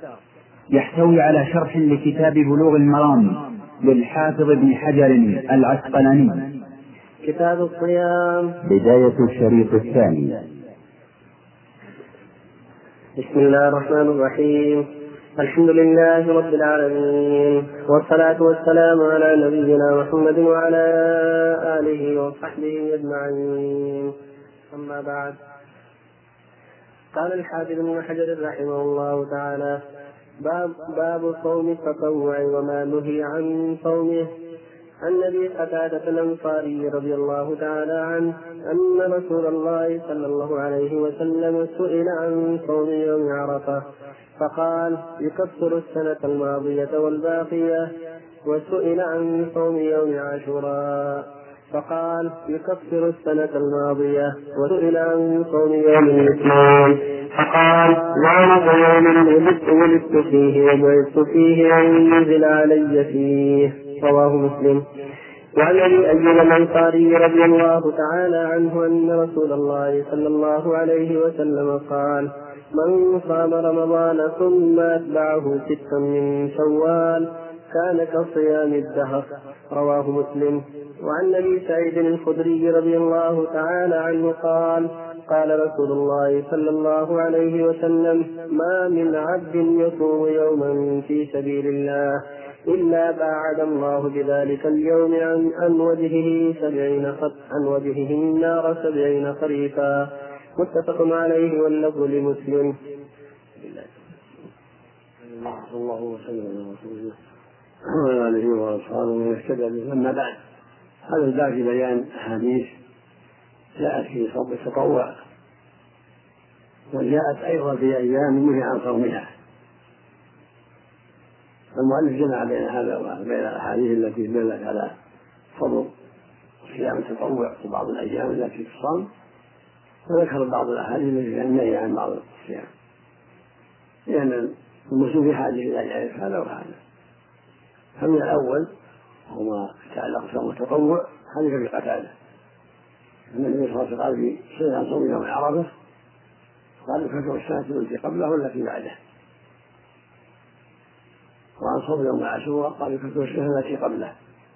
يحتوي على شرح لكتاب بلوغ المرام للحافظ ابن حجر العسقلاني. كتاب الصيام. بداية الشريط الثاني. بسم الله الرحمن الرحيم. الحمد لله رب العالمين، والصلاة والسلام على نبينا محمد وعلى آله وصحبه أجمعين، أما بعد. قال الحافظ ابن حجر رحمه الله تعالى: باب صوم التطوع وما نهي عن صومه. عن ابي قتادة الانصاري رضي الله تعالى عنه ان رسول الله صلى الله عليه وسلم سئل عن صوم يوم عرفة فقال: يكفر السنة الماضية والباقية. وسئل عن صوم يوم عاشوراء فقال: يكفر السنة الماضية. وسئل عن صوم يوم الاثنين فقال: ذلك يوم ولدت فيه وبعثت فيه وانزل علي فيه. رواه مسلم. وعن ابي ايوب الانصاري رضي الله تعالى عنه ان رسول الله صلى الله عليه وسلم قال: من صام رمضان ثم اتبعه ستا من شوال كان كصيام الدهر. رواه مسلم. وعن ابي سعيد الخدري رضي الله تعالى عنه قال: قال رسول الله صلى الله عليه وسلم: ما من عبد يصوم يوما في سبيل الله إلا باعد الله بذلك اليوم عن وجهه النار 70 خريفا. متفق عليه واللفظ لمسلم. الله وسلم وعلى آله وأصحابه ومن اهتدى به. أما بعد، هذا الباب في بيان أحاديث جاءت في صوم التطوع، وجاءت أيضا في أيام نهي عن صومها. المؤلف جمع بين هذا وبين الأحاديث التي دلت على فضل صيام التطوع وبعض الأيام التي تصام، وذكر بعض الأحاديث التي فيها النهي عن بعض الصيام، لأن المسلم في حاجة إلى أن يعرف هذا وهذا. فمن الأول هو ما يتعلق بصوم التطوع، حديث أبي قتادة أن النبي صلى الله عليه وسلم قال في سئل عن صوم يوم عرفة قال: يكفر السنة التي قبله والتي بعده. وعن صوم يوم عاشوراء قال: يكفر السنة التي قبله.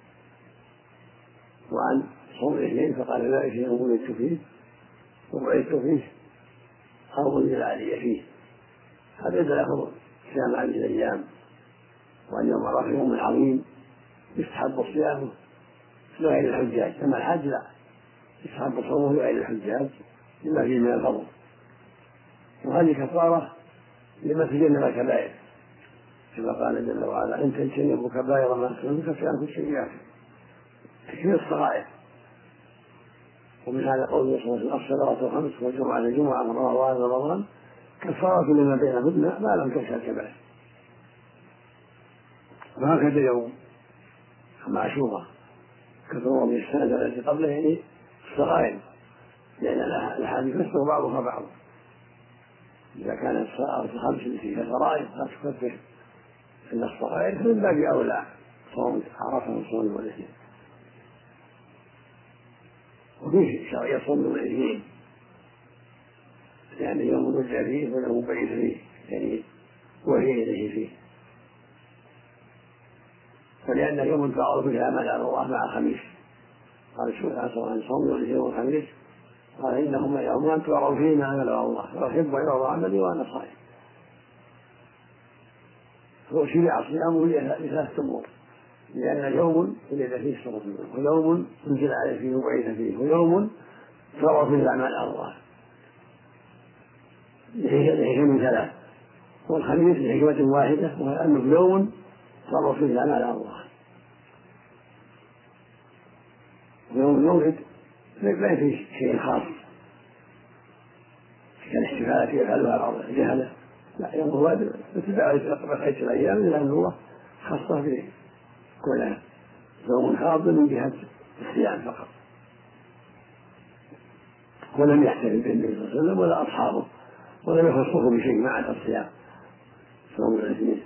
وعن صوم الاثنين فقال: ذلك يوم ولدت فيه وبعثت فيه أو أنزل علي فيه. هذا يدل على صيام هذه الأيام، وأن يوم عرفة يوم عظيم يستحب صيامه لغير الحجاج، أما الحج لا، يستحب صومه لغير الحجاج لما فيه من الفضل. وهذه كفارة لما تجنب الكبائر، كما قال جل وعلا: إن تجتنبوا كبائر ما تنكفر عنكم سيئاتكم. تكفير الصغائر. ومن هذا قول صلى الله عليه وسلم: الصلوات الخمس والجمعة الجمعة من رمضان رمضان كفارة لما بينهن ما لم تنسى الكبائر. وهكذا يوم عاشوراء كفر من السنة التي قبله، يعني الصغائر، لأن الأحاديث تكفر بعضها بعضا. إذا كانت الصلوات الخمس التي فيها فرائض لا تكفر إلا الصغائر، فمن باب أولى صوم عرفة وصوم يوم الاثنين. وفيه شرعية صوم يوم الاثنين، يعني يوم ولد فيه ويوم بعث فيه، يعني وحي إليه فيه، فلأن يوم تعرض فيه أعمال على الله مع الخميس. قال الشيخ عن صوم يوم الاثنين والخميس قال: إنهما يومان تعرض فيهما أعمال على الله وأحب أن يرضى عملي وأنا صائم. هو شرع صيامه لثلاثة أمور: لأن يوم ولد فيه الصوم، ويوم انزل عليه فيه وبعث فيه، ويوم تعرض فيه الأعمال على الله، لحكم ثلاث. والخميس لحكمة واحدة، وهي أنه يوم تعرض فيه الأعمال على الله. ويوم المولد لا فيه شيء خاص كالاحتفالات يفعلها بعض الجهلة، لا، يوم الولد اتباع بقية الأيام، لأن الله خاصة به كلها يوم حاض من جهة الصيام فقط، ولم يحتفل به النبي صلى الله عليه وسلم ولا أصحابه، ولم يخصه بشيء ما عدا الصيام صوم الاثنين.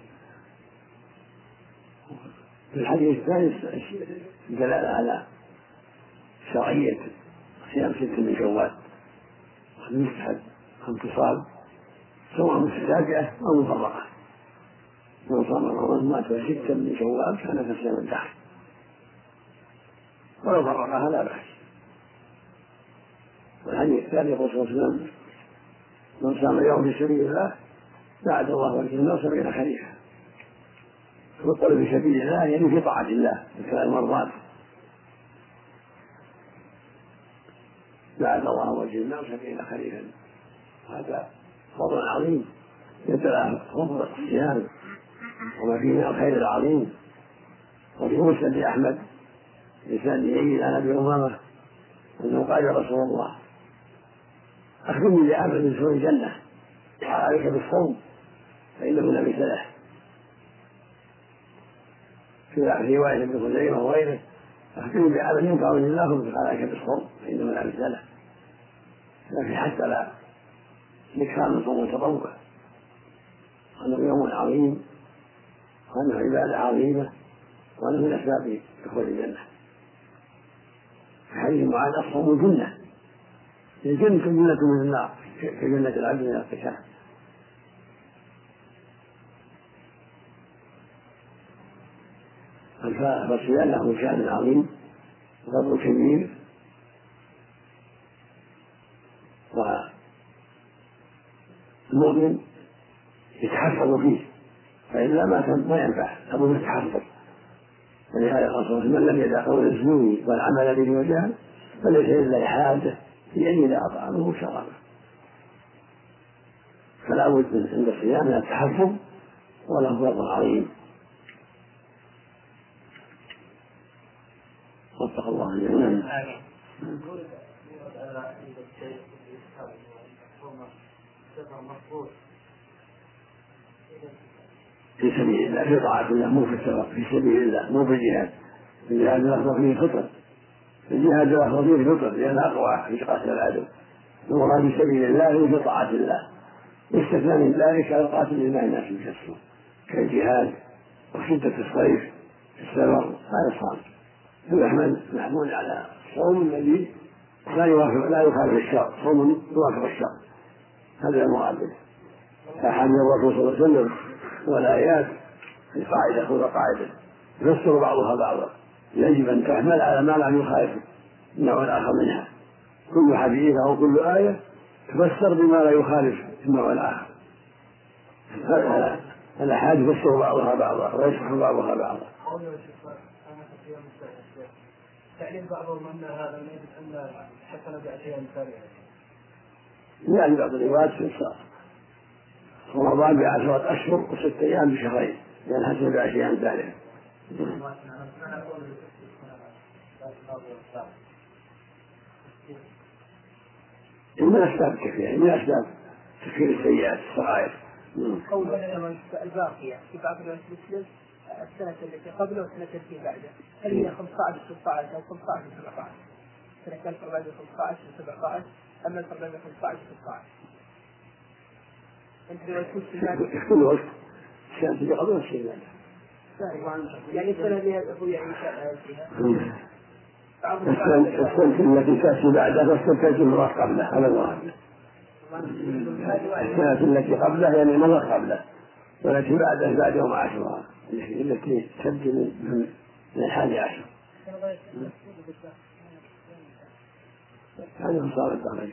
في الحديث الثاني دلالة على شرعية صيام 6 من شوال، ويستحب انتصاب سواء متتابعة أو مفرقة، من صام رمضان مات 6 من شوال كان كصيام الدهر، ولو فرقها لا بأس. والحديث الثاني يقول صلى الله عليه وسلم: من صام يوم في سبيل الله بعد الله وجه النار 70 خريفا. والقول في سبيل الله يعني في طاعة الله بفعل المرضات، بعد الله وجه النار 70 خريفا. هذا فضل عظيم يدل فضل الصيام وما فيه من الخير العظيم. وفي مسند أحمد بسند يزيد عن أبي أمامة أنه قال: يا رسول الله أخبرني بعمل من سوء الجنة، عليك بالصوم فإنه لم يسلح. في رواية ابن خزيمة وغيره: أخبرني بعمل ينفع من الله قال: عليك بالصوم فإنه لم يسلح. لكن حتى لا نكثر من صوم التطوع، أنه يوم عظيم وأنه عبادة عظيمة وأنه من أسباب دخول الجنة. في حديث معاذ: الصوم جنة، الجنة جنة من النار كجنة العبد من الاغتشاء. فالصيام له شأن عظيم وفضل كبير، والمؤمن يتحفظ فيه، فإلا ما ينفع أبوه يتحفظ. ولهذا قال صلى الله عليه وسلم: من لم يدع قول الزور والعمل به وجهه فليس لله حاجة في أن يدع طعامه وشرابه. فلا بد عند الصيام من التحفظ وله فضل عظيم. وفق الله جميعا. في سبيل الله، في طاعة الله، مو في السفر، في سبيل الله، مو في الجهاد. في الجهاد الأخضر فيه خطر، في الجهاد الأخضر فيه خطر لأن أقوى في قتل العدو. المراد في سبيل الله في طاعة الله، يستثنى من ذلك القاتل لما الناس يكسرون كالجهاد وشدة الصيف في السفر هذا صعب. محمول على الصوم الذي لا يخالف الشر، صوم يوافق الشر، هذا المراد به. أحاديث الرسول صلى الله عليه وسلم والآيات القاعدة هو قاعدة يفسر بعضها بعضا، يجب أن تحمل على ما لا يخالف النوع الآخر منها. كل حديث أو كل آية تفسر بما لا يخالف النوع الآخر. الأحاديث يفسر بعضها بعضا ويشرح بعضها بعضا. تعليم بعضهم أن هذا لا يجب أن حسن بأشياء ثانية. لا، بعض الروايات في الصلاة رمضان ب10 أشهر و6 أيام بشهرين، لأن حسن بأشياء ثانية. من أسباب كثيرة، من أسباب تكفير السيئات الصغائر. قولنا الباقية في بعض المسلم السنة التي قبله والسنة التي بعده، هل هي 15 16 أو 15 17؟ سنة 1415 17 أما 1415 16 أنت لو تكون في كل وقت السنة التي قبله والسنة يعني السنة اللي هو يعني فيها السنة التي تأتي بعدها والسنة التي مرت قبله، هذا المراد. السنة التي قبله يعني مرت قبله، والتي بعدها بعد يوم عاشوراء التي تبدو من 11. هذا صار الدهر.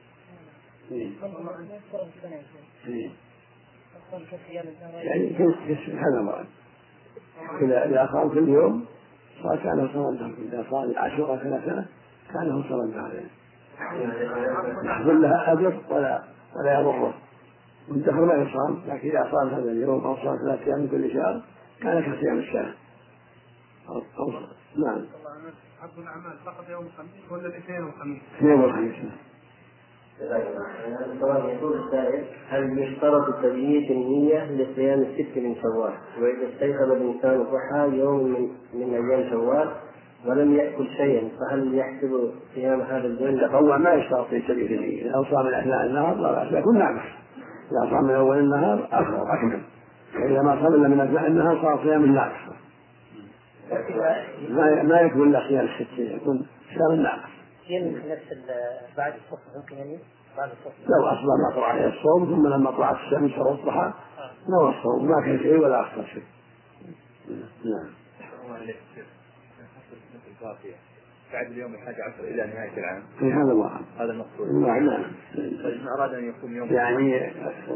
يعني سبحان الله، إذا قام كل يوم صار كانه صار الدهر، إذا صار عاشوراء 3 سنة كانه صار الدهر، يحصل لها أجر ولا يضره. والدهر ما يصام، لكن إذا صام هذا اليوم أو صام 3 أيام من كل شهر كان كصيام السنة. نعم. عبد الأعمال فقط يوم الخميس ولا الاثنين والخميس؟ اثنين والخميس. يقول السائل: هل يشترط تبييت النية لصيام 6 من شوال؟ وإذا استيقظ الإنسان ضحى يوم من أيام شوال ولم يأكل شيئا فهل يحسب صيام هذا اليوم؟ التطوع ما يشترط في تبييت النية، إذا صام من أثناء النهار لا بأس، يكون ناقص. إذا صام من أول النهار أكمل، وإذا ما صام إلا من أثناء النهار صار صيام الناقص. ما يكون إلا صيام 6، يكون صيام الناقص. بعد الصبح ممكن يعني بعد الصبح لو أصبح ما طلع عليه الصوم ثم لما طلعت الشمس والضحى نوى الصوم ما كان شيء ولا أخطر شيء. نعم. بعد اليوم 11 إلى نهاية العام. في هذا الله. هذا المقصود. نعم. من أراد أن يكون يوم يعني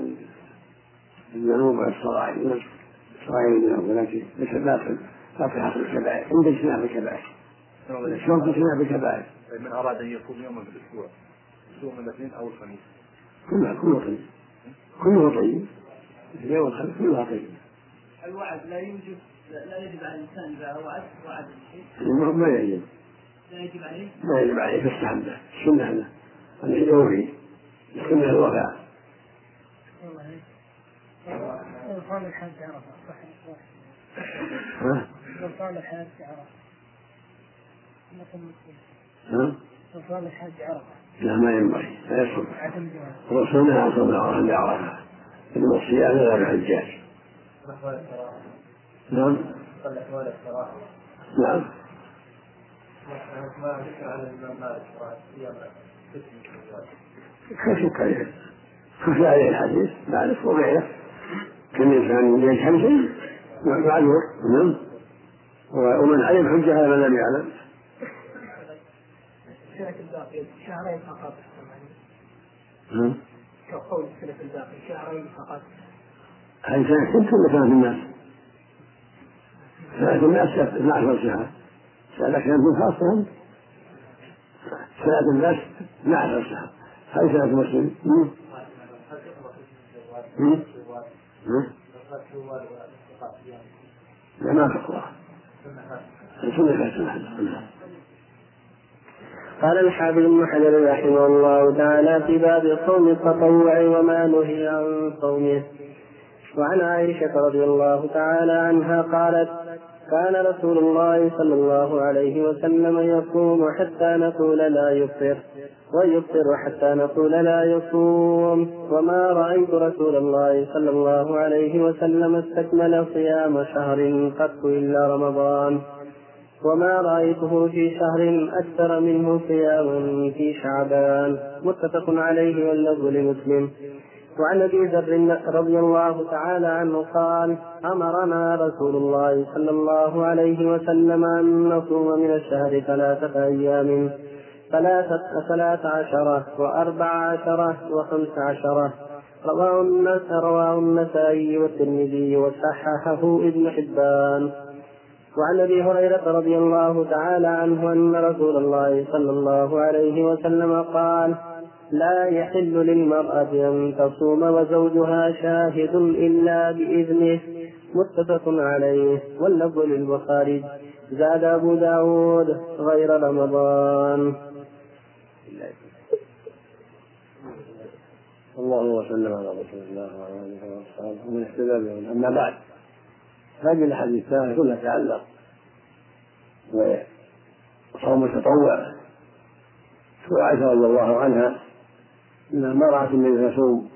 الذنوب والصغائر ولكن لا في حصر الكبائر عند اجتناب الكبائر. شلون اجتناب الكبائر؟ من أراد أن يكون يوما في الأسبوع يوم الاثنين أو الخميس. كله طيب. كله طيب. اليوم الخميس كلها طيب. الوعد لا يجب على الإنسان إذا وعد شيء. ما يجب. لا يجب عليه. ما يجب عليه فاستحب له. السنة له أن يوفي. السنة الوفاء. لو صام الحاج عرفة صحيح. لو صام الحاج عرفة. لو صام الحاج عرفة. لا ما ينبغي لا يصوم. الرسول عن صوم عرفة. إنما الصيام غير الحجاج. نعم. نعم. خفي عليه الحديث معرف وغيره كل إنسان يجهل شيء معذور. ومن علم حجة هذا من لم يعلم. شهرين فقط. كقول السنة الباقي شهرين فقط. هل سنة ولا سنة الناس؟ سنة الناس 12 شهر. سنة كانت خاصة. سنة الناس 12 شهر. هل سنة المسلم؟ لا ما تقوى. قال الحافظ ابن حجر رحمه الله تعالى في باب صوم التطوع وما نهي عن صومه. وعن عائشة رضي الله تعالى عنها قالت: كان رسول الله صلى الله عليه وسلم يصوم حتى نقول لا يفطر، ويفطر حتى نقول لا يصوم، وما رأيت رسول الله صلى الله عليه وسلم استكمل صيام شهر قط إلا رمضان، وما رأيته في شهر أكثر منه صياما في شعبان. متفق عليه واللفظ لمسلم. وعن أبي ذر رضي الله تعالى عنه قال: أمرنا رسول الله صلى الله عليه وسلم أن نصوم من الشهر 3 أيام، 13 و14 و15. رواه النسائي والترمذي وصححه ابن حبان. وعن أبي هريرة رضي الله تعالى عنه أن رسول الله صلى الله عليه وسلم قال: لا يحل للمرأة أن تصوم وزوجها شاهد إلا بإذنه. متفق عليه واللفظ للبخاري. زاد أبو داود غير رمضان. الله وسلم على رسول الله وعلى آله وصحبه ومن اهتدى بهم. أما بعد، هذه الحديث كلها تعلق وصوم التطوع. وعائشة رضي الله عنها إنها ما رأت النبي يصوم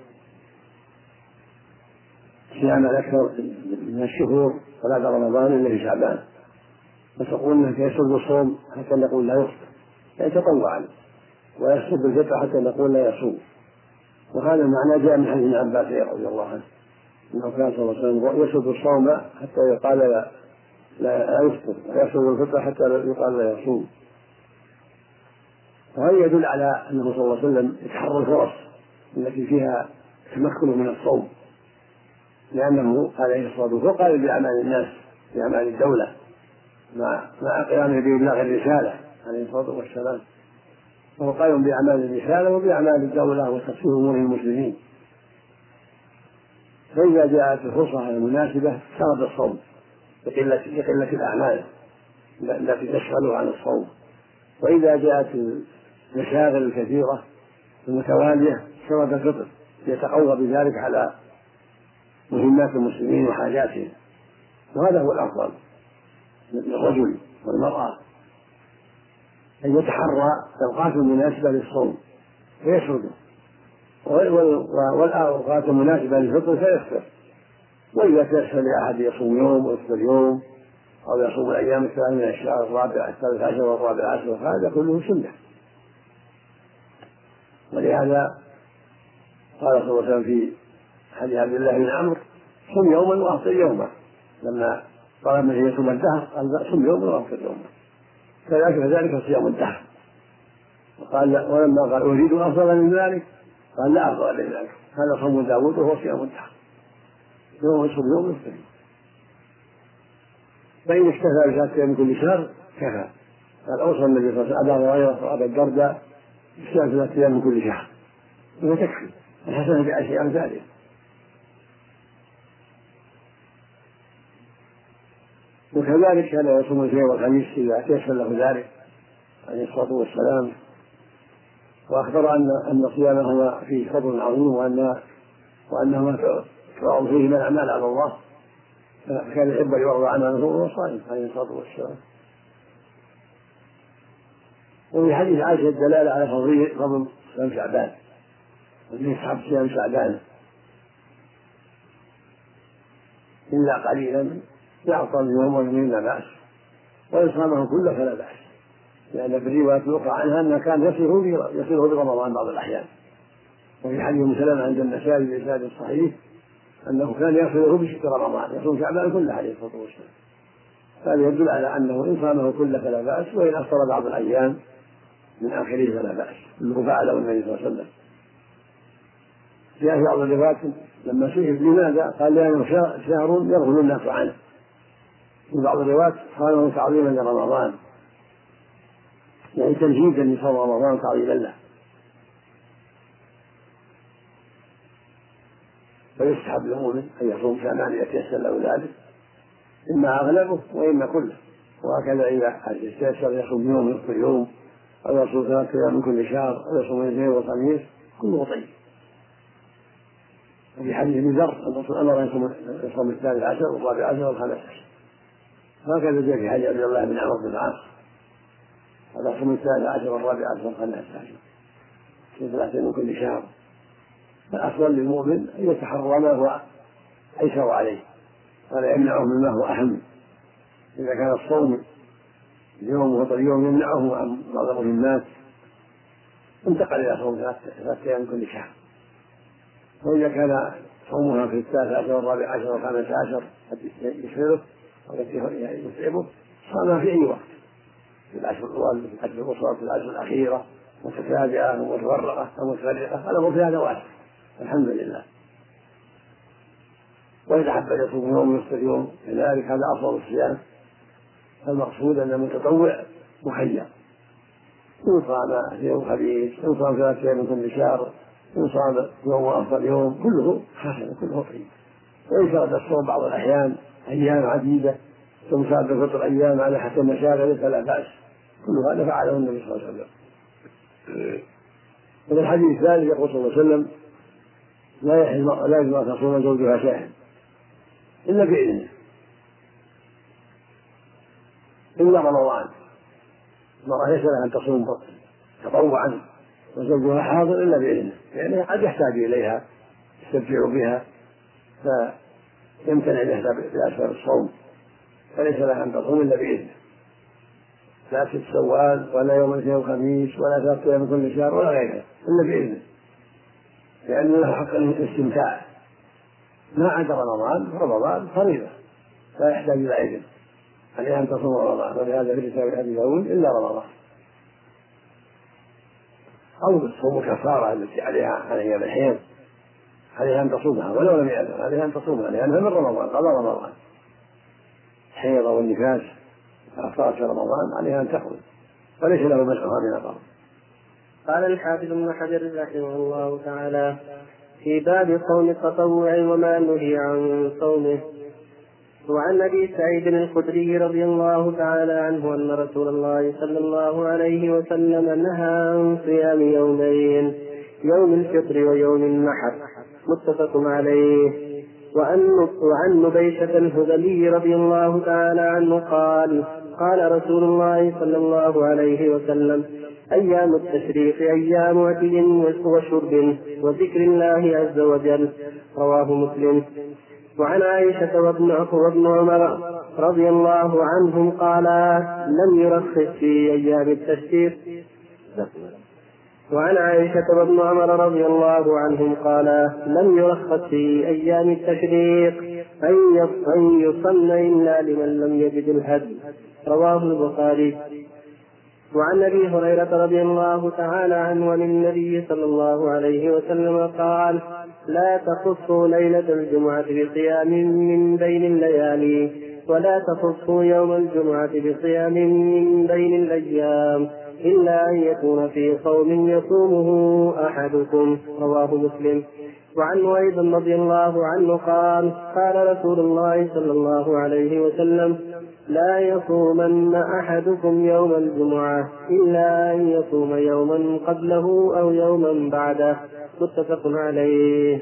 صياما أكثر من الشهور صلاة رمضان إلا في شعبان، فتقول إنه يسد الصوم حتى نقول لا يفطر، يعني تطوعا، ويسد الفطر حتى نقول لا يصوم. وهذا المعنى جاء من حديث ابن عباس رضي الله عنه انه كان صلى الله عليه وسلم يسد الصوم حتى يقال لا يفطر، ويسد الفطر حتى يقال لا يصوم. وهذا يدل على انه صلى الله عليه وسلم يتحرى الفرص التي فيها تمكن من الصوم، لانه عليه الصلاه والسلام قال باعمال الناس، باعمال الدوله، مع قيامه بابلاغ الرساله عليه الصلاه والسلام، وهو قائم بأعمال الرسالة وبأعمال الدولة وتفسير أمور المسلمين. فإذا جاءت الفرصة المناسبة سرد الصوم بقلة الأعمال التي تشغله عن الصوم، وإذا جاءت المشاغل الكثيرة المتوالية سرد الفطر يتقوى بذلك على مهمات المسلمين وحاجاتهم. وهذا هو الأفضل للرجل والمرأة، أن يتحرى الأوقات المناسبة للصوم فيسرده، والأوقات المناسبة للفطر فيفطر. وإذا تيسر لأحد يصوم يوم ويفطر يوم، أو يصوم الأيام الثانية من الشهر الرابع 13 والرابع 10، هذا كله سنة. ولهذا قال صلى الله عليه وسلم في حديث عبد الله بن عمرو: صم يوما وأفطر يوما، لما طلب من يصوم الدهر قال صم يوما وأفطر يوما، كذلك صيام الدهر. وقال ولما قال أريد أفضل من ذلك قال لا أفضل من ذلك، هذا صوم داود وهو صيام الدهر، يوم يصوم يوم يفطر. فإن اكتفى بشهادتين من كل شهر كفى. قال أوصى النبي صلى الله عليه وسلم أبا هريرة وأبا الدرداء بشهادة 3 أيام من كل شهر وتكفي، الحسنة بعشر أمثالها. وكذلك كان يصوم الاثنين والخميس إذا تيسر له ذلك عليه الصلاة والسلام، وأخبر أن صيامهما فيه فضل عظيم وأنهما ترعى فيهما الأعمال على الله، فكان يحب أن يرضى عنه وهو صائم عليه الصلاة والسلام. وفي حديث عائشة الدلالة على فضل صيام شعبان، وأن يسحب صيام شعبان إلا قليلا يعطى اليوم ويومين لا بأس، وإن صامه كله فلا بأس، لأن في الرواية الأخرى عنها أنه كان يصله برمضان بعض الأحيان. وفي حديث ابن سلمة عند النسائي بإسناد الصحيح أنه كان يصله بشهر رمضان، يصوم شعبان كله عليه الصلاة والسلام. هذا يدل على أنه إن صامه كله فلا بأس، وإن أفطر بعض الأيام من آخره فلا بأس، كله فعله النبي صلى الله عليه وسلم. جاء في بعض الروايات لما سئل لماذا قال لأنه شهر يغفل الناس عنه. في بعض الروايات صامه تعظيما لرمضان، يعني تمهيدا لصوم رمضان تعظيما له. فيستحب للمؤمن أن يصوم شعبان إذا تيسر له ذلك، إما أغلبه وإما كله، وهكذا إذا تيسر يصوم يوم يفطر يوم، أو يصوم 3 أيام من كل شهر، أو يصوم الاثنين والخميس، كله طيب. وفي حديث ابن ذر الرسول أمر أن يصوم 12 و14 و15، هكذا جاء في حديث عبد الله بن عمرو بن العاص هذا صوم 13 و14 و15 في 3 من كل شهر. فالأفضل للمؤمن أن يتحرى ما هو أيسر عليه ولا يمنعه مما هو أهم. إذا كان الصوم اليوم وفطر اليوم يمنعه عن بعض الناس انتقل إلى صوم 3 أيام كل شهر. وإذا كان صومها في 13 و14 و15 يشغله أو يتعبه صامها في أي وقت، في العشر الأول، في العشر الوسطى، في العشر الأخيرة، متتابعة ومتفرقة أو متفرقة، هذا في هذا واسع الحمد لله. وإذا حب يصوم يوم ويفطر يوم كذلك هذا أفضل الصيام. المقصود أن المتطوع مخير، إن صام يوم خميس، إن صام 3 أيام من كل شهر، إن صام يوم وأفطر يوم، كله حسن كله طيب. وإن شاء الصوم بعض الأحيان أيام عديدة ثم شاء الفطر أيام على حسب مشاغله فلا بأس، كل هذا فعله النبي صلى الله عليه وسلم. وفي الحديث الثالث يقول صلى الله عليه وسلم لا يجوز أن تصوم زوجها شيئا إلا بإذنه إلا رمضان. المرأة ليس لها أن تصوم تطوعا وزوجها حاضر إلا بإذنه، يعني قد يحتاج إليها يستمتع بها فيمتنع بأسباب الصوم، فليس لها أن تصوم إلا بإذنه، لا 6 شوال ولا يوم الاثنين والخميس ولا 3 أيام من كل شهر ولا غيرها إلا بإذنه، لأن له حق الاستمتاع. ما عدا رمضان فريضة لا يحتاج إلى إذن، عليها أن تصوم رمضان، ولهذا في كتاب أبي داود إلا رمضان. أو تصوم كفارة التي عليها أيام الحيض عليها أن تصومها ولو لم يأذن، عليها أن تصومها لأنها من رمضان قضاء رمضان، الحيض والنفاس أفطار في رمضان عليها أن تخرج وليس له مسحها من الأرض. قال الحافظ ابن حجر رحمه الله تعالى في باب صوم التطوع وما نهي عن صومه. وعن أبي سعيد الخدري رضي الله تعالى عنه أن رسول الله صلى الله عليه وسلم نهى عن صيام يومين، يوم الفطر ويوم النحر، متفق عليه. وعن نبيشة الهذلي رضي الله تعالى عنه قال قال رسول الله صلى الله عليه وسلم أيام التشريق أيام أكل وشرب وذكر الله عز وجل، رواه مسلم. وعن عائشة وابن عمر رضي الله عنهم قالا لم يرخص في أيام التشريق. وعن عائشة وابن عمر رضي الله عنهم قالا لم يرخص في أيام التشريق أن يصلى إلا لمن لم يجد الهدي. رواه البخاري. وعن أبي هريرة رضي الله تعالى عنه عن النبي صلى الله عليه وسلم قال: لا تخصوا ليلة الجمعة بصيام من بين الليالي، ولا تخصوا يوم الجمعة بصيام من بين الأيام، إلا أن يكون في صوم يصومه أحدكم. رواه مسلم. وعنه أيضا رضي الله عنه قال: قال رسول الله صلى الله عليه وسلم: لا يصومن أحدكم يوم الجمعة إلا أن يصوم يوما قبله أو يوما بعده. متفق عليه.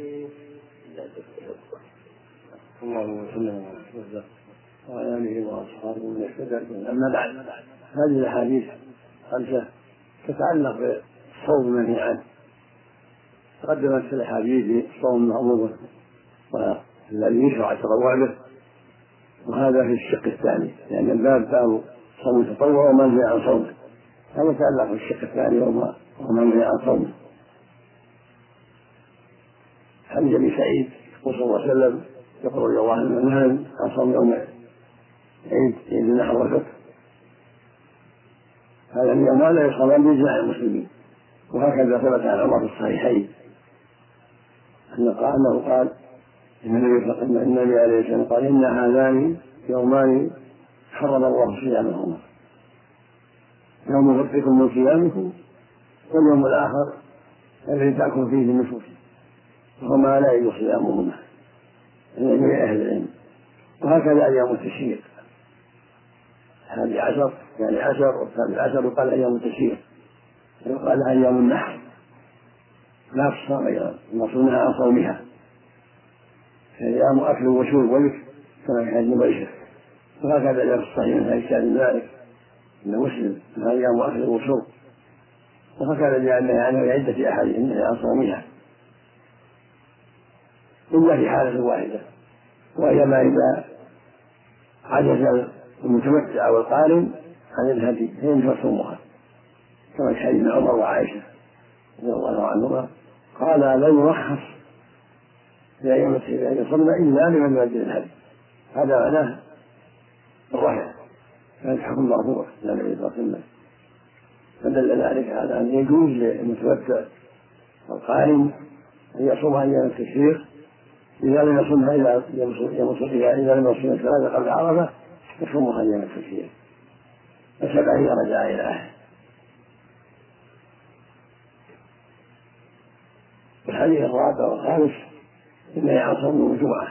اللهم صل وعلى آله وأصحابه من اهتدى. أما بعد، هذه الأحاديث 5 تتعلق بالصوم المنهي عنه. تقدمت في الأحاديث الصوم المأمور والذي يشرع التطوع به، وهذا في الشق الثاني، لأن الباب باب صوم التطوع ومنهي عن صومه، هذا يتعلق بالشق الثاني ومنهي عن صومه. حديث أبي سعيد صلى الله عليه وسلم يقول رضي الله عنه: نهى عن صوم يوم عيد النحر والفطر، هذا اليوم لا يصوم بإجماع المسلمين. وهكذا ثبت عن عمر في الصحيحين أنه قال: إن النبي عليه الصلاة والسلام قال: إن هذان يومان حرم الله صيامهما، يوم فطركم من صيامكم، واليوم الآخر الذي تأكل فيه النفوس، وهما لا يجوز صيامهما من أهل العلم. وهكذا أيام التشريق، 11 يعني 10 و12 يقال أيام التشريق، ويقال أيام النحر، لا تصام أيضا المصونها عن صومها، أيام أكل وشرب وذكر كما في حديث عائشة. وهكذا جاء في الصحيح من حديث سعد بن مالك أن مسلم أنها أيام أكل وشرب. وهكذا جاء النهي عنها في عدة أحاديث النهي عن صومها إلا في حالة واحدة، وهي ما إذا عجز المتمتع والقارن عن الهدي فإن تصومها، كما في حديث عمر وعائشة رضي الله عنهما قال: لا يرخص في أيام التشريق أن يصومن إلا لمن يؤدي الهدي. هذا معناه الرفع، فالحكم مرفوع إلى النبي صلى الله عليه وسلم، فدل ذلك على أن يجوز للمتمتع والقارن أن يصوم أيام التشريق إذا لم يصومها إذا لم يصوم الثلاثة قبل عرفة يصومها أيام التشريق، فسبع هي رجع إلى أهله. الحديث الرابع والخامس النهي عن صوم الجمعة،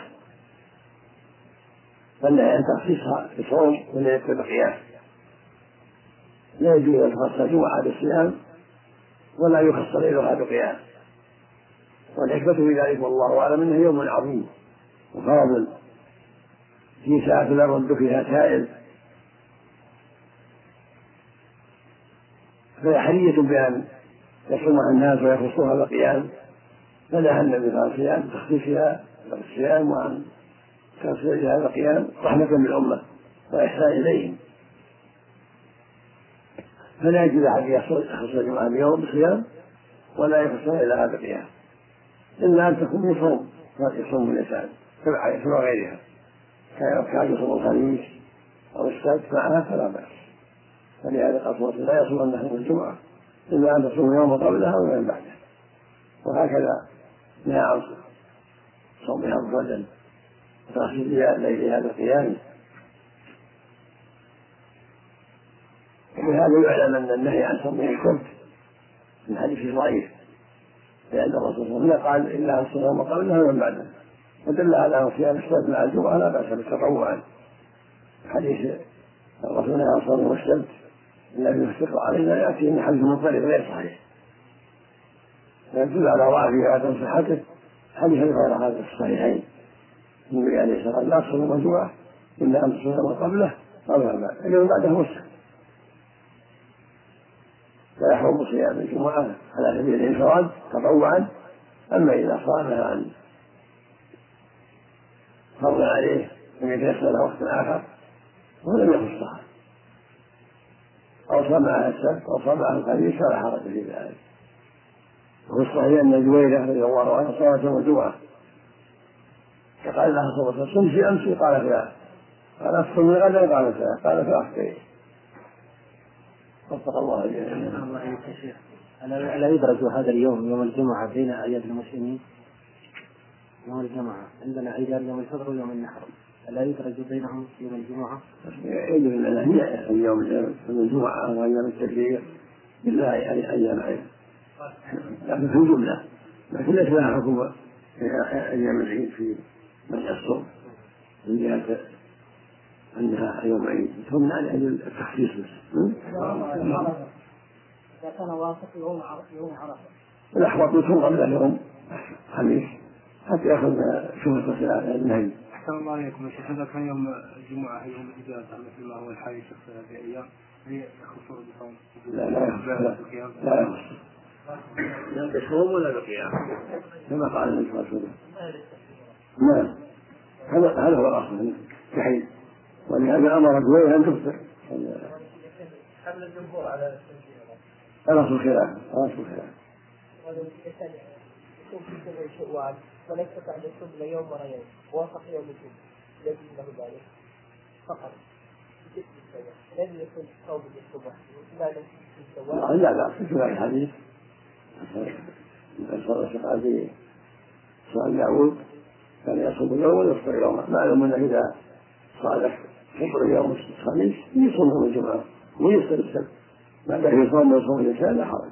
فالنهي عن تخصيصها بصوم وليلة القيام، لا يجوز أن تخص الجمعة بالصيام ولا يخص ليلها بالقيام. والحكمة في ذلك والله أعلم أنه يوم عظيم وفاضل في ساعة لا يرد فيها سائل، فهي حرية بأن يصومها الناس ويخصوها بالقيام، فنهى النبي صلى الله عليه وسلم عن تخصيصها بالصيام وعن تخصيصها بالقيام رحمة بالأمة وإحسان إليهم. فلا يجوز أحد يخص الجمعة بيوم بالصيام ولا يخصها إلا هذا القيام، إلا أن تكون يصوم الإنسان كما غيرها، كان يصوم الخميس أو السبت معها فلا بأس. فلهذا قال: لا يصوم يوم الجمعة إلا أن تصوم يوم قبلها ويوم بعدها. وهكذا نهى عن صومها مفردا وتخصيص ليلها بالقيام. وبهذا يعلم أن النهي عن صومها السبت من حديث ضعيف، لأن الرسول صلى الله عليه وسلم قال: إلا أن تصوم يوم قبلها ويوم بعدها، ودل على أن صيام السبت مع الجمعة لا بأس بالتطوع. حديث الرسول عن صوم السبت الذي يفتق علينا يأتي من حديث مضطرب غير صحيح، فيدل على ضعفه وعدم صحته حديث غير هذا الصحيحين. النبي عليه الصلاة والسلام: لا تصوموا الجمعة إلا أن تصوموا قبله أو بعده، اليوم بعده مسلم، لا يحرم صيام الجمعة على سبيل الانفراد تطوعا. أما إذا صامها عن فرض عليه لم يتيسر له وقت آخر ولم يخصها، أو صام معها السبت أو صام معها الخميس فلا حرج في ذلك. وفي الصحيح أن جويرة رضي الله عنها صامت يوم الجمعة، قال له صلى الله عليه وسلم صم في أمس قال فلا، قال أصوم غدا قال فلا، قال فأخطئ. وفق الله جميعا. الله عليك يا شيخ. ألا يدرج هذا اليوم يوم الجمعة بين أعياد المسلمين؟ يوم الجمعة عندنا عيدان يوم الفطر ويوم النحر، ألا يدرج بينهم يوم الجمعة؟ يجب أن هي اليوم الجمعة وأيام التشريق بالله يعني أيام عيد، لكن في الجملة، لكن ليس لها حكم أيام العيد في من يصوم من جهة أنها يوم عيد، ثم من أجل التخصيص بس. إذا كان وافق يوم عرفة الأحوط يكون قبل اليوم خميس حتى يأخذ شهرة النهي. أحسن الله عليكم يا شيخ. إذا كان يوم الجمعة يوم الإجازة مثل ما هو الحال في هذه الأيام هي خصوص بصوم؟ لا يخص لا بصوم ولا بقيام كما قال النبي صلى الله عليه وسلم. نعم هذا هو الأصل صحيح، ولهذا أمر الجوية أن تفطر. حمل الجمهور على الأصل الخلاف. يكون في سبع شوال ولا يستطيع أن يصوم يوم وريين ووافق يوم الجمعة يجب له ذلك فقط في 6 سنة لازم يكون صوم الصبح لا في الحديث قال في سؤال داود كان يصوم اليوم ويفطر يوما، معلوم أنه إذا صالح فطر يوم الخميس يصوم يوم الجمعة ويفطر السبت، ما دام يصوم ويصوم الإنسان لا حرج.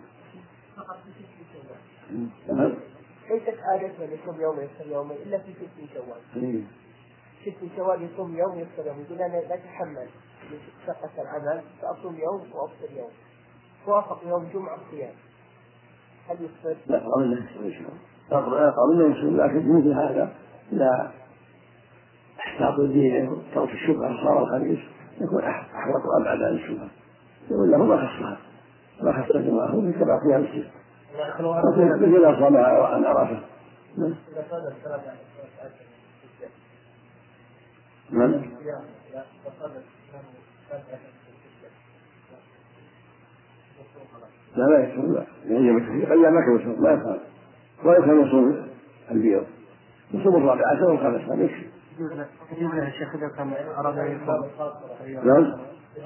ليست عادتنا يصوم يوم يفطر يوما إلا في 6 شوال. 6 شوال يصوم يوم يفطر يوم، يقول أنا لا أتحمل شقة العمل فأصوم يوم وأفطر يوم، وافق يوم جمعة صيام هل يفطر؟ لا قبل يصوم، لكن مثل هذا لا احتاط الدين وترك الشبهة صار الخميس يكون أحوط وأبعد عن الشبهة، يقول له ما خص جماعه من كما فيها الشيء مثل لا صنع عن عرفه. لا يكون لا أيام ما كان يصوم ما يفعل ولا كان يصوم البيض يصوم 14 و15 يكفي. يجوز له الشيخ إذا كان أراد أن يصوم نعم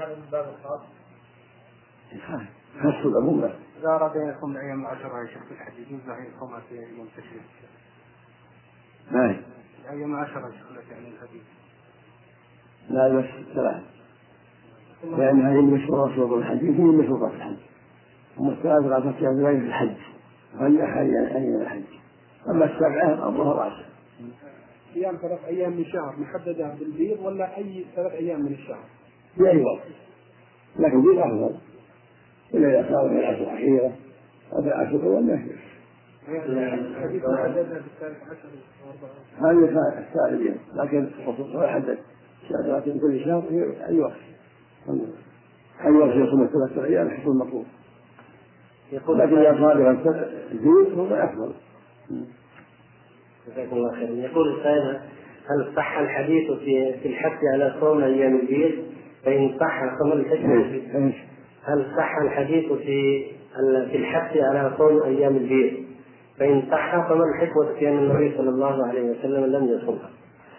خاص الأمور إذا أراد أن يصوم أيام 10 يا شيخ في الحديث يجوز له يصوم في يوم التشريق؟ نعم أيام 10 يا شيخ يعني الحديث لا بس 3 لأن هذه المشروع شروط الحديث هي مشروطات الحج ومستعد في أيام الحج وهي أيام الحج، أما 7 الله راسه. صيام 3 أيام من شهر محددة بالبيض ولا أي 3 أيام من الشهر؟ في أي وقت، لكن دي أفضل إلا إذا كان من العشر الأخيرة أو في العشر الأول ما يشرك. الحديث محددها بالثالث 10 و14 هذه الثالث، لكن الرسول حدد شهادات كل شهر في أي وقت، أي وقت يصوم 3 أيام حسب المطلوب، لكن إذا صادر الزيت هو أفضل. جزاكم الله خير. يقول السائل هل صح الحديث في الحث على صوم أيام البيض؟ فإن صح فما الحكمة؟ هل صح الحديث في الحث على صوم أيام البيض؟ فإن صح فما الحكمة في أن النبي صلى الله عليه وسلم لم يصومها؟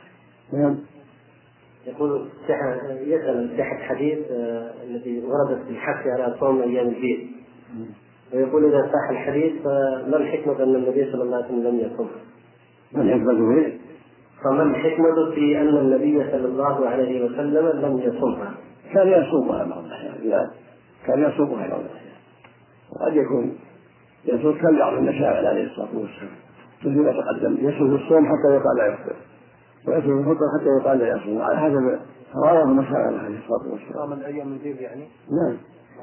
يقول يسأل صحة الحديث الذي وردت في الحث على صوم أيام البيض، ويقول إذا صح الحديث فما الحكمة أن النبي صلى الله عليه وسلم لم يصومها؟ ما الحكمة فيه؟ فما الحكمة في أن النبي صلى الله عليه وسلم لم يصومها؟ كان يصومها بعض الأحيان، كان يصومها بعض الأحيان، وقد يكون يصوم كالبعض المشاعر عليه الصلاة والسلام مثل ما تقدم، يصوم الصوم حتى يقال لا يفطر، ويصوم الفطر حتى يقال لا يصوم، على حسب رواه المشاعر عليه الصلاة والسلام. من أيام البيض يعني؟ نعم.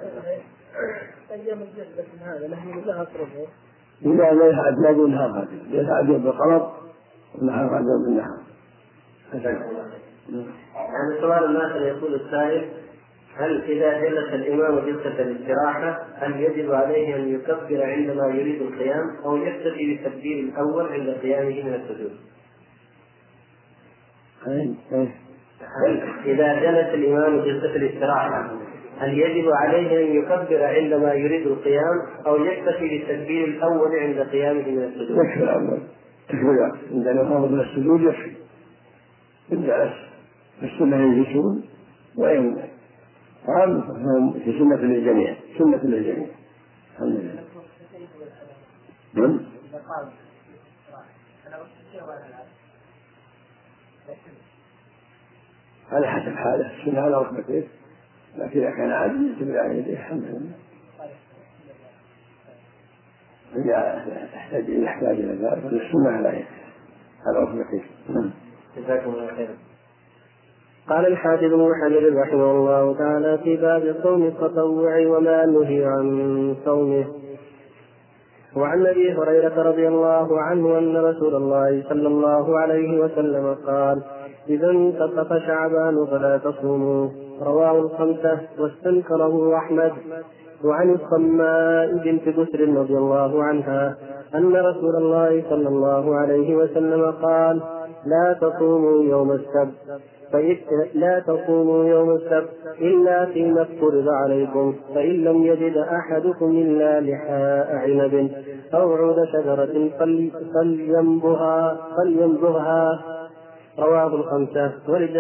أيام البيض لكن هذا نحن لا أطلبه. إذا لا يحد لا يقول نهار هذا، يسعد بالقلب ونهار هذا بالنهار. يعني السؤال الآخر يقول السائل هل إذا جلس الإمام جلسة الاستراحة هل يجب عليه أن يكبر عندما يريد القيام أو يكتفي بالتكبير الأول عند قيامه من السجود؟ إذا جلس الإمام جلسة الاستراحة هل يجب عليه أن يكبر عندما يريد القيام أو يكتفي بالتكبير الأول عند قيامه من السجود؟ يكفي الأول تكبير عندما يقوم من السجود يكفي، بالجلس في السنة يجلسون، وإن قام فهم في سنة للجميع، سنة للجميع. الحمد لله. على حسب حاله، السنة على ركبتيه، لكن إذا كان عاجز يجب على يديه. الحمد لله. إذا يحتاج إلى ذلك فالسنة على يديه على ركبتيه. جزاكم الله خيرا. قال الحافظ ابن حجر رحمه الله تعالى في باب صوم التطوع وما نهي عن صومه. وعن ابي هريره رضي الله عنه ان رسول الله صلى الله عليه وسلم قال: اذا انتصف شعبان فلا تصوموا. رواه الخمسه واستنكره احمد. وعن الصماء بنت بسر رضي الله عنها ان رسول الله صلى الله عليه وسلم قال: لا تصوموا يوم السبت إلا فيما افترض عليكم، فإن لم يجد أحدكم إلا لحاء عنب أو عود شجرة فلينبغها. رواه الخمسة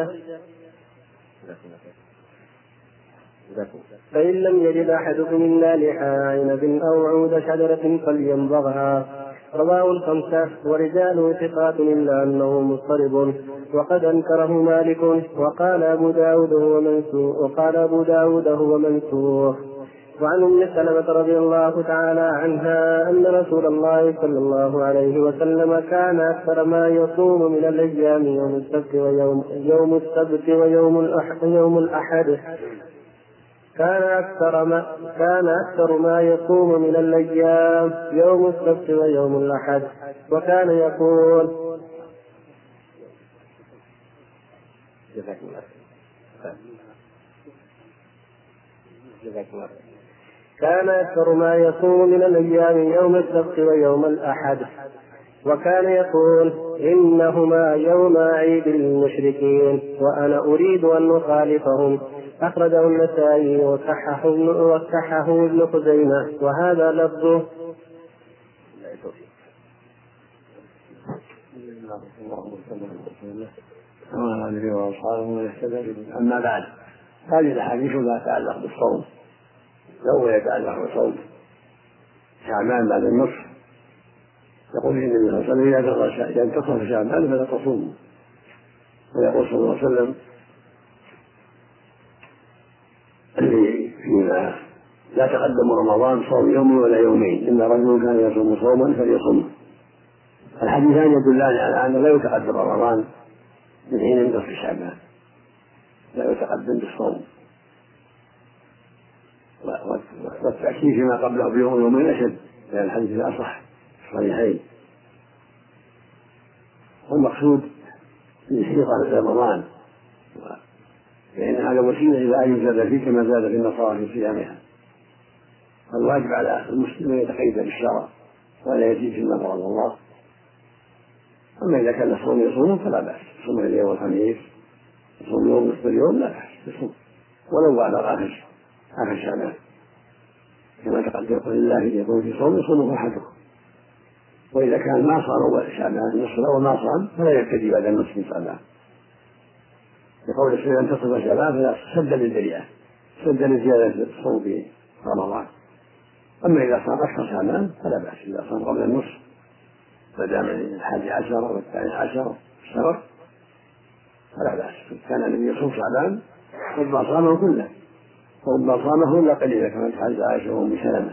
فإن لم يجد أحدكم إلا لحاء عنب أو عود شجرة فلينبغها. رواه الخمسة ورجاله ثقات إلا أنه مضطرب، وقد أنكره مالك وقال أبو داود هو منسوخ. وعن أم سلمة رضي الله تعالى عنها أن رسول الله صلى الله عليه وسلم كان أكثر ما يصوم من الأيام يوم السبت ويوم الأحد. كان أكثر ما يصوم من الأيام يوم السبت ويوم الأحد، وكان يقول: كان أكثر ما يصوم من الأيام يوم السبت ويوم الأحد، وكان يقول: إنهما يوم عيد للمشركين وأنا أريد أن أخالفهم. أخرجه النسائي وصححه ابن خزيمة، وهذا لفظه. أما بعد، هذه الأحاديث لا تتعلق بالصوم، لو يتعلق بصوم شعبان بعد النصف يقول النبي صلى الله عليه وسلم: إذا انتصف شعبان فلا تصوموا. ويقول صلى الله عليه وسلم فيما لا تقدم رمضان صوم يوم ولا يومين إلا رجل كان يصوم صوما فليصوم. الحديثان يدلان على أنه لا يتقدم رمضان من حين ينتصف شعبان، لا يتقدم بالصوم، والتأكيد فيما قبله بيوم ويومين أشد، لأن الحديث الأصح الصحيحين. والمقصود باستيقاظ رمضان، لأن هذا وسيلة إلى أن يزاد فيه كما زاد في النصارى في صيامها. فالواجب على المسلم أن يتقيد بالشرع ولا يزيد فيما فرض الله. أما إذا كان الصوم يصوم فلا بأس، يصوم اليوم والخميس، يصوم يوم نصف اليوم لا بأس يصوم، ولو بعد آخر شعبان كما تقدم: يقول الله يكون في صوم يصوم أحدكم. وإذا كان ما صام أول شعبان النصف الأول ما صام فلا يبتدي بعد النصف من شعبان، لقول السنة أن تصف شعبان فلا سد للذريعة، سد لزيادة الصوم في رمضان. أما إذا صام أكثر شعبان فلا بأس، إذا صام قبل النصف بدأ من 11 و12 شهر فلا بأس. كان النبي يصوم شعبان ربما صامه كله وربما صامه إلا قليلا كما في حديث عائشة وأم سلمة.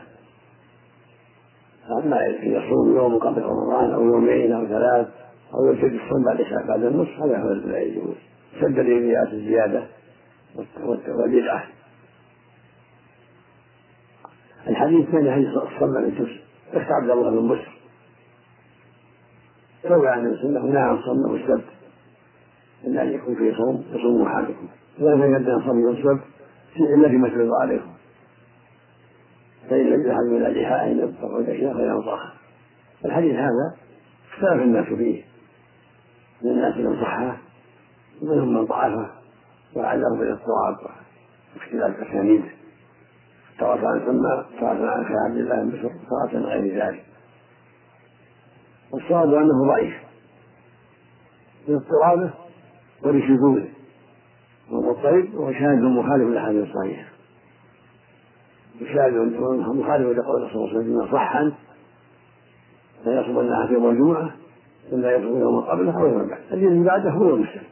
أما يصوم يوم قبل رمضان أو يومين أو ثلاث أو يبتدي الصوم بعد النصف هذا هو لا يجوز، سد لذريعة الزيادة والبدعة. الحديث الثاني حديث الصماء بنت بسر اخت عبد الله بن بسر روى عن السنة نهى عن صوم والسبت إلا أن يكون فيه صوم يصوم أحدكم، لا يقدم صوم يوم السبت إلا فيما افترض عليكم، فإن لم يجد من الأجحاء أن يبتغوا الأشياء فينصحها. الحديث هذا اختلف الناس فيه، من الناس من صحه ومنهم من ضعفه وعلّه بالاضطراب واختلاف الأسانيد، تارة عن سماء تارة عن عبد الله بن بسر تارة عن غير ذلك. والصواب أنه ضعيف لاضطرابه ولشذوذه، والمضطرب هو شاذ مخالف للأحاديث الصحيحة، مخالف لقول الرسول صلى الله عليه وسلم صحا لا يصوم الناس يوم الجمعة إلا يصوم يوم قبله أو يوم بعد، الذي بعده هو يوم السبت.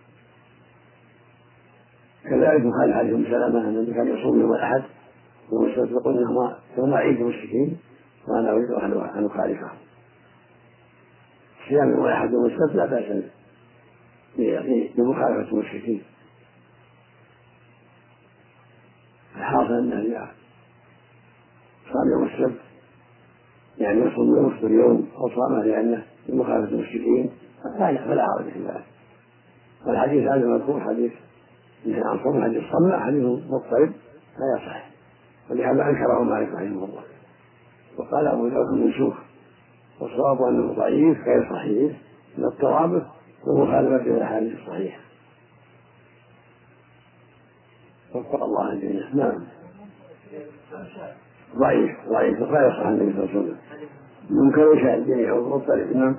كذلك مخالف حديث ام سلمة أن النبي كان يصوم يوم الأحد يوم السبت، يقول إنهما يوم عيد المشركين وأنا أريد أن أخالفه. صيام يوم الأحد يوم السبت لا بأس بمخالفة المشركين. الحاصل أنه صام يوم السبت يعني يصوم يوم يفطر يوم أو صامه لأنه بمخالفة المشركين فلا حرج في ذلك. والحديث هذا المذكور حديث نهى عن صوم حديث صمة حديث مضطرب لا يصح، ولهذا أنكره مالك رحمه الله وقال أبو داود منسوخ، والصواب أنه ضعيف غير صحيح من اضطرابه ومخالفة الأحاديث الصحيحة. وفق الله الجميع. نعم. ضعيف لا يصح عن النبي صلى الله عليه وسلم، منكر شاذ جميع مضطرب. نعم.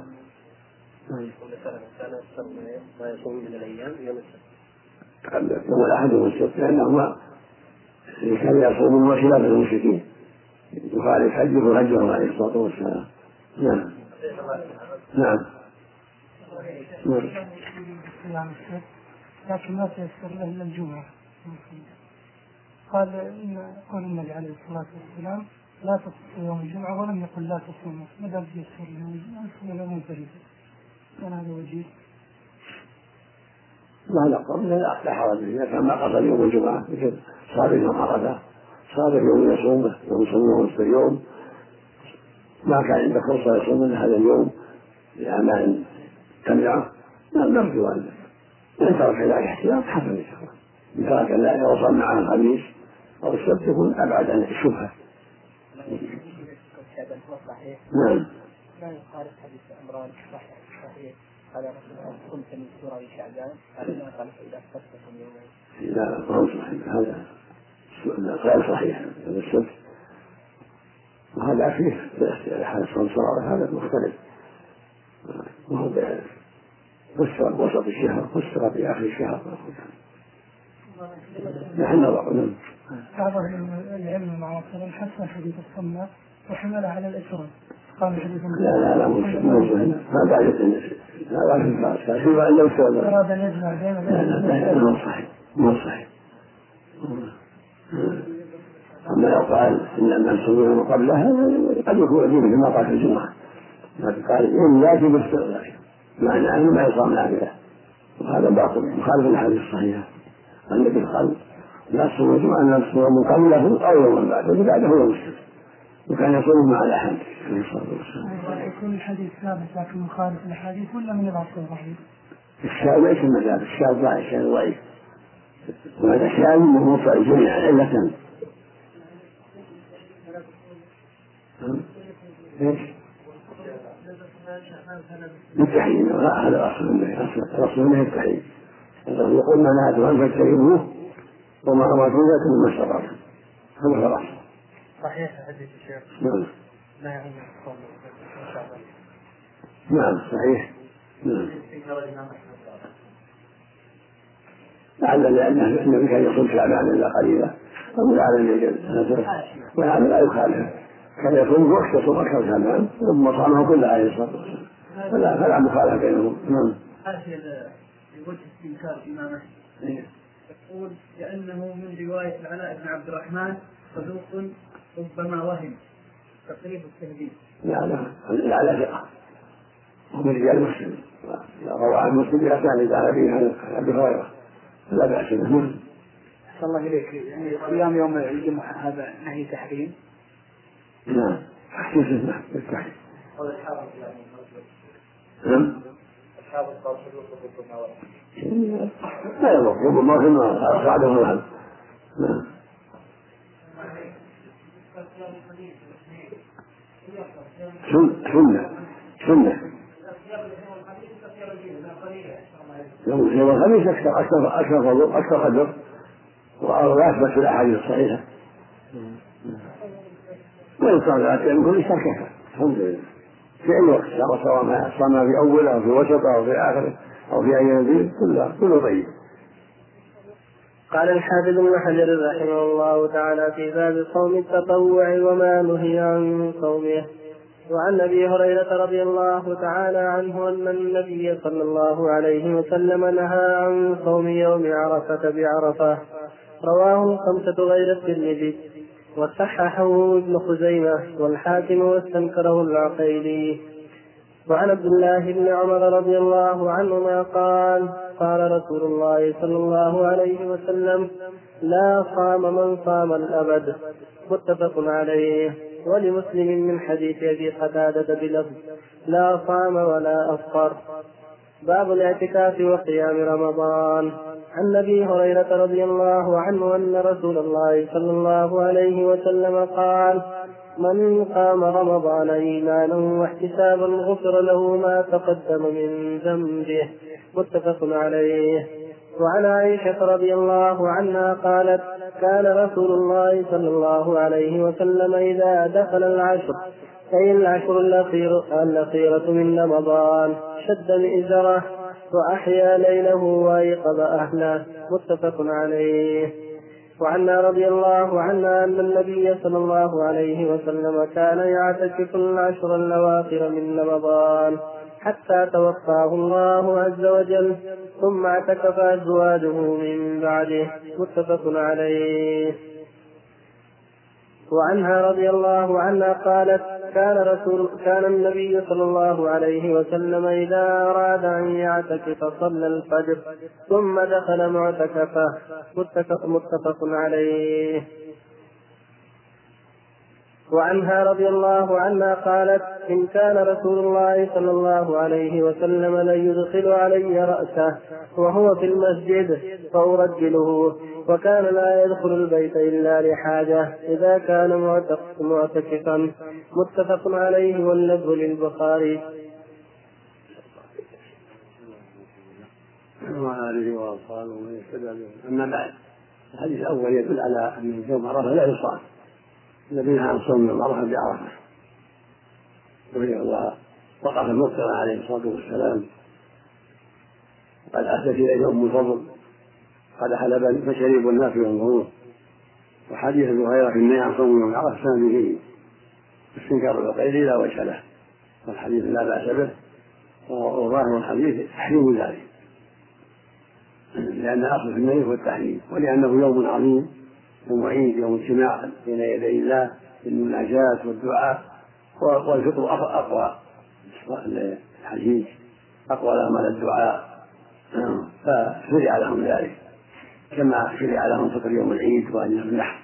ما يصوم من الأيام يوم السبت يوم الأحد يوم السبت لأنهما كان يصومون وخلاف المشركين يخالف حجه وهجهم عليه الصلاة والسلام. نعم. نعم. لكن ما تيسر له إلا الجمعة. قال قول النبي عليه الصلاة والسلام لا تصوم يوم الجمعة، ولم يقل لا تصوم، ماذا تيسر له يوم الجمعة ولا منفرد؟ كان هذا وجيه. لا قبل لا حرج إذا كان ما قصد يوم الجمعة مثل صار يوم عرفة صار يوم يصومه يوم يفطر يوم ما كان عنده فرصة يصوم من هذا اليوم لأعمال تمنعه نرجو أن ترك ذلك احتياط حسن إن شاء الله. إن ترك ذلك وصام معه الخميس أو السبت يكون أبعد عن الشبهة. نعم. لا يقارب حديث عمران صحيح هذا رسول كنت من سورة شعبان هذا ما قال إذا أخذتكم يومين. لا ما هو صحيح، هذا غير صحيح هذا السبت، وهذا فيه حال الصلاة هذا مختلف، وهو فسر وسط الشهر فسر في آخر الشهر. نحن نظر. بعض العلم مع مثلا حسن حديث الصمة وحمله على الإسرار قال حديث لا ما بعد النسل لا بعد الفاسد شوف أنه سؤال أراد أن يجمع بين ما صحيح. أما لو قال إن المنصوبين قبلها قد يكون أجيب كما قال في الجمعة قال إن لازم باستغلال معنى أنه ما يصام نافلة، وهذا باطل مخالف الحديث الصحيحة. النبي قال لا تصوم الجمعة أن تصوم من قبله أو يوم بعده، واللي بعده هو المسلم، وكان يصوم مع الأحد عليه الصلاة والسلام. يكون الحديث ثابت لكن مخالف الحديث ولا من العصر ضعيف؟ الشاذ ليس المذهب، الشاذ ضعيف وهذا الشاذ موضوع جميعا علة. ايش؟ التحريم لا هذا أصل منه التحريم، يقول ما نهاته أن فاجتنبوه وما أمرتم ذاك مما استطعتم هذا هو الأصل. صحيح حديث الشيخ. نعم. لا يعني الصوم إن شاء الله. نعم صحيح. نعم. لعل النبي كان يصوم شعبان إلا قليلا أو لعل النبي وهذا لا يخالف، كان يصوم وقت يصوم أكثر شعبان ثم صامه كله عليه الصلاة والسلام، فلا مخالفة بينهم. نعم. هذه لوجه استنكار الإمام أحمد يقول لأنه من رواية العلاء بن عبد الرحمن صدوق ربما وهم تقريب التهذيب. لا ثقة ومن رجال مسلم روى عن مسلم بأسانيد على أبي هريرة لا بأس به. أحسن الله إليك، يعني صيام يوم الجمعة هذا نهي تحريم؟ نعم أحسن نعم بالتحريم. نعم لا يضر ربما فيما أصعده العلم. نعم. سنة يوم الخميس أكثر قدر وأثبت في الأحاديث الصحيحة، وإن كان ذلك يمكن يشتركها الحمد لله في أي وقت، سواء صام في أوله أو في وسطه أو في آخره أو في أيام البيض كله طيب. قال الحافظ ابن حجر رحمه الله تعالى في باب صوم التطوع وما نهي عن صومه. وعن ابي هريره رضي الله تعالى عنه ان النبي صلى الله عليه وسلم نهى عن صوم يوم عرفه بعرفه، رواه الخمسه غير الترمذي، وصححه ابن خزيمه والحاكم واستنكره العقيلي. وعن عبد الله بن عمر رضي الله عنهما قال قال رسول الله صلى الله عليه وسلم: لا صام من صام الأبد، متفق عليه. ولمسلم من حديث أبي قتادة بلفظ: لا صام ولا أفطر. باب الاعتكاف وقيام رمضان. عن ابي هريره رضي الله عنه ان رسول الله صلى الله عليه وسلم قال: من قام رمضان ايمانا واحتسابا غفر له ما تقدم من ذنبه، متفق عليه. وعن عائشه رضي الله عنها قالت: كان رسول الله صلى الله عليه وسلم اذا دخل العشر، أي العشر الأخيرة من رمضان، شد مئزره وأحيا ليله وأيقظ أهله، متفق عليه. وعنا رضي الله عنها أن النبي صلى الله عليه وسلم كان يعتكف العشر الأواخر من رمضان حتى توفاه الله عز وجل، ثم اعتكف أزواجه من بعده، متفق عليه. وعنها رضي الله عنها قالت: كان النبي صلى الله عليه وسلم إذا أراد أن يعتكف صلى الفجر ثم دخل معتكفه، متفق عليه. وعنها رضي الله عنها قالت: إن كان رسول الله صلى الله عليه وسلم ليدخل علي رأسه وهو في المسجد فأرجله، وكان لا يدخل البيت إلا لحاجة إذا كان معتكفا، متفق عليه واللفظ للبخاري. وعلى آله وأصحابه ومن اهتدى به. أما بعد، الحديث الأول يدل على أن يوم عرفة لا يصام، النبي نهى عن صوم يوم عرفة بعرفة، ووقف المفترى عليه الصلاة والسلام قد أتت إليه أم الفضل قد حلب فشرب الناس ينظرون. وحديث ابي هريره في النهي عن صوم يوم عرفه فيه استنكار العقيل لا وجه له، والحديث لا بأس به، وظاهر الحديث تحريم ذلك، لأن أصل في النهي هو التحريم، ولأنه يوم عظيم، يوم عيد، يوم اجتماع بين يدي الله بالمناجاة والدعاء، والفطر أقوى للحجيج، أقوى لهم على الدعاء، فشرع لهم ذلك كما شرع لهم فطر يوم العيد وأيام النحر.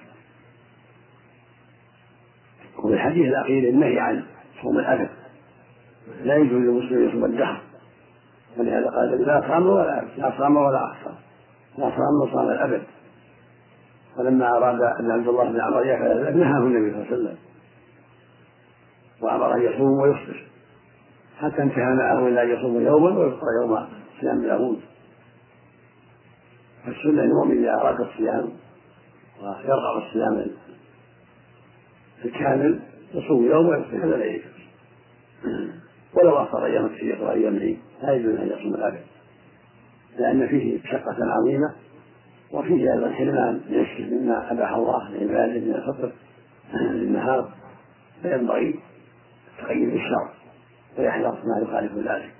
وفي الحديث الأخير النهي عن صوم الأبد، لا يجوز للمسلم يصوم الدهر، ولهذا قال: لا صام ولا أفطر، لا صام وصام الأبد. فلما أراد أن عبد الله بن عمر يفعل ذلك نهاه النبي صلى الله عليه وسلم وأمر أن يصوم ويفطر، حتى انتهى معه إلى أن يصوم يوما ويفطر يوما صيام داوود. فالسنة المؤمن إذا أراد الصيام ويرغب الصيام الكامل يصوم يوم ويفطر، هذا لا يجوز، ولو أفطر أيام التشريق وأيام العيد لا يجوز أن يصوم الأبد، لأن فيه مشقة عظيمة، وفيه أيضا حرمان مما أباح الله لعباده من الفطر للنهار، فينبغي تقييد الشرع ويحذر ما يخالف ذلك.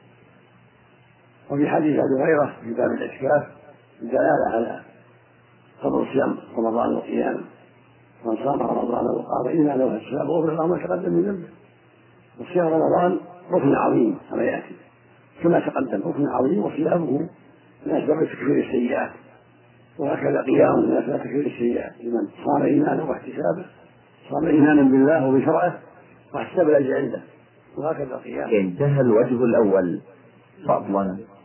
وفي حديث أبي هريرة في باب الاعتكاف دلالة على فضل صيام رمضان وقيامه: من صام رمضان وقام إيمانا واحتسابا غفر له ما تقدم من ذنبه. وصيام رمضان ركن عظيم كما يأتي، كما تقدم ركن عظيم، وصيامه من أسباب تكفير السيئات، وهكذا قيامه من أسباب تكفير السيئات لمن صام إيمانا واحتسابا، صام إيمانا بالله وبشرعه واحتسب الأجر عنده، وهكذا قيامه. انتهى الوجه الأول. فضلا